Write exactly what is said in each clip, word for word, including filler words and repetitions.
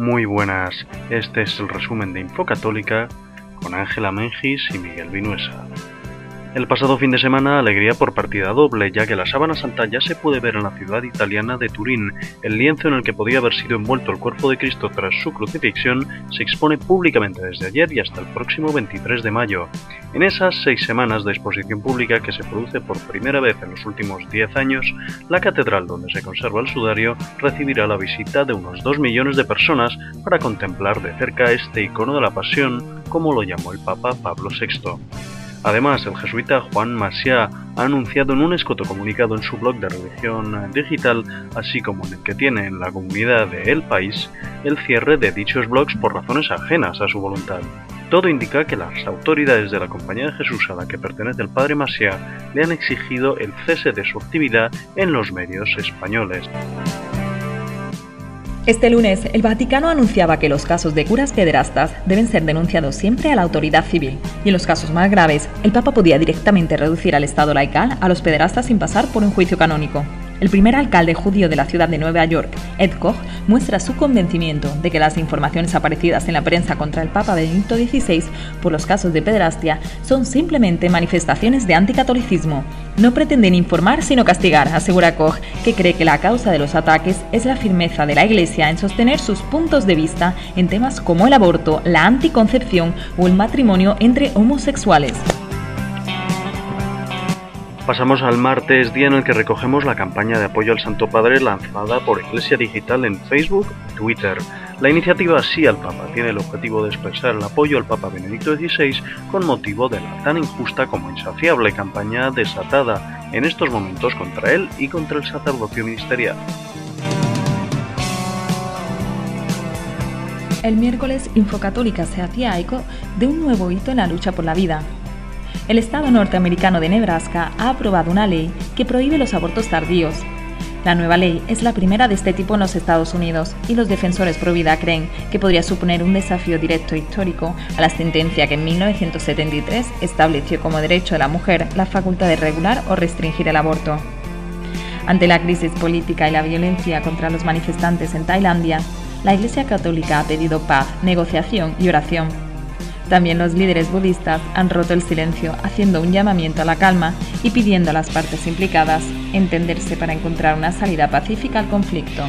Muy buenas, este es el resumen de Infocatólica con Ángela Mengis y Miguel Vinuesa. El pasado fin de semana, alegría por partida doble, ya que la sábana santa ya se puede ver en la ciudad italiana de Turín. El lienzo en el que podía haber sido envuelto el cuerpo de Cristo tras su crucifixión se expone públicamente desde ayer y hasta el próximo veintitrés de mayo. En esas seis semanas de exposición pública que se produce por primera vez en los últimos diez años, la catedral donde se conserva el sudario recibirá la visita de unos dos millones de personas para contemplar de cerca este icono de la pasión, como lo llamó el Papa Pablo sexto. Además, el jesuita Juan Macià ha anunciado en un escueto comunicado en su blog de religión digital, así como en el que tiene en la comunidad de El País, el cierre de dichos blogs por razones ajenas a su voluntad. Todo indica que las autoridades de la Compañía de Jesús a la que pertenece el padre Macià le han exigido el cese de su actividad en los medios españoles. Este lunes, el Vaticano anunciaba que los casos de curas pederastas deben ser denunciados siempre a la autoridad civil, y en los casos más graves, el Papa podía directamente reducir al Estado laical a los pederastas sin pasar por un juicio canónico. El primer alcalde judío de la ciudad de Nueva York, Ed Koch, muestra su convencimiento de que las informaciones aparecidas en la prensa contra el Papa Benedicto dieciséis por los casos de pederastia son simplemente manifestaciones de anticatolicismo. No pretenden informar sino castigar, asegura Koch, que cree que la causa de los ataques es la firmeza de la Iglesia en sostener sus puntos de vista en temas como el aborto, la anticoncepción o el matrimonio entre homosexuales. Pasamos al martes, día en el que recogemos la campaña de apoyo al Santo Padre lanzada por Iglesia Digital en Facebook y Twitter. La iniciativa Sí al Papa tiene el objetivo de expresar el apoyo al Papa Benedicto dieciséis con motivo de la tan injusta como insaciable campaña desatada en estos momentos contra él y contra el sacerdocio ministerial. El miércoles, Infocatólica se hacía eco de un nuevo hito en la lucha por la vida. El estado norteamericano de Nebraska ha aprobado una ley que prohíbe los abortos tardíos. La nueva ley es la primera de este tipo en los Estados Unidos y los defensores pro vida creen que podría suponer un desafío directo e histórico a la sentencia que en mil novecientos setenta y tres estableció como derecho de la mujer la facultad de regular o restringir el aborto. Ante la crisis política y la violencia contra los manifestantes en Tailandia, la Iglesia Católica ha pedido paz, negociación y oración. También los líderes budistas han roto el silencio, haciendo un llamamiento a la calma y pidiendo a las partes implicadas entenderse para encontrar una salida pacífica al conflicto.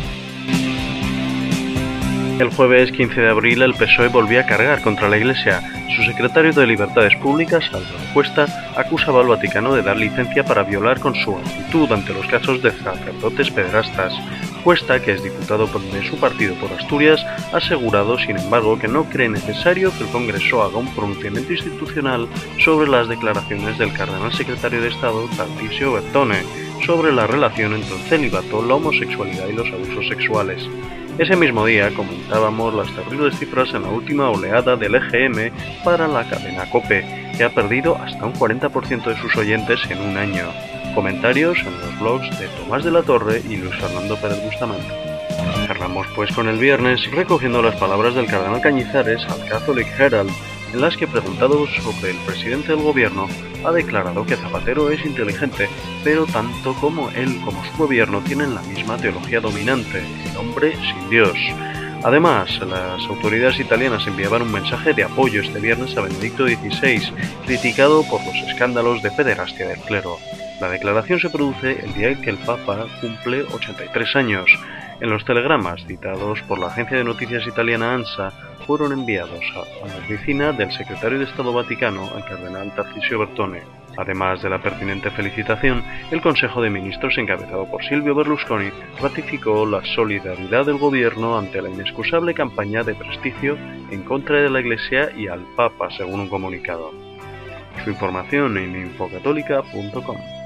El jueves quince de abril el P S O E volvió a cargar contra la Iglesia. Su secretario de Libertades Públicas, Álvaro Cuesta, acusaba al Vaticano de dar licencia para violar con su actitud ante los casos de sacerdotes pederastas. Cuesta, que es diputado de su partido por Asturias, ha asegurado, sin embargo, que no cree necesario que el Congreso haga un pronunciamiento institucional sobre las declaraciones del cardenal secretario de Estado, Tarcisio Bertone, sobre la relación entre el celibato, la homosexualidad y los abusos sexuales. Ese mismo día comentábamos las terribles cifras en la última oleada del E G M para la cadena COPE, que ha perdido hasta un cuarenta por ciento de sus oyentes en un año. Comentarios en los blogs de Tomás de la Torre y Luis Fernando Pérez Bustamante. Cerramos pues con el viernes recogiendo las palabras del cardenal Cañizares al Catholic Herald, en las que, preguntado sobre el presidente del gobierno, ha declarado que Zapatero es inteligente, pero tanto como él como su gobierno tienen la misma teología dominante, el hombre sin Dios. Además, las autoridades italianas enviaban un mensaje de apoyo este viernes a Benedicto dieciséis, criticado por los escándalos de pederastia del clero. La declaración se produce el día en que el Papa cumple ochenta y tres años. En los telegramas citados por la agencia de noticias italiana ANSA fueron enviados a la oficina del secretario de Estado Vaticano, el cardenal Tarcisio Bertone. Además de la pertinente felicitación, el Consejo de Ministros, encabezado por Silvio Berlusconi, ratificó la solidaridad del gobierno ante la inexcusable campaña de prestigio en contra de la Iglesia y al Papa, según un comunicado. Su información en infocatólica punto com.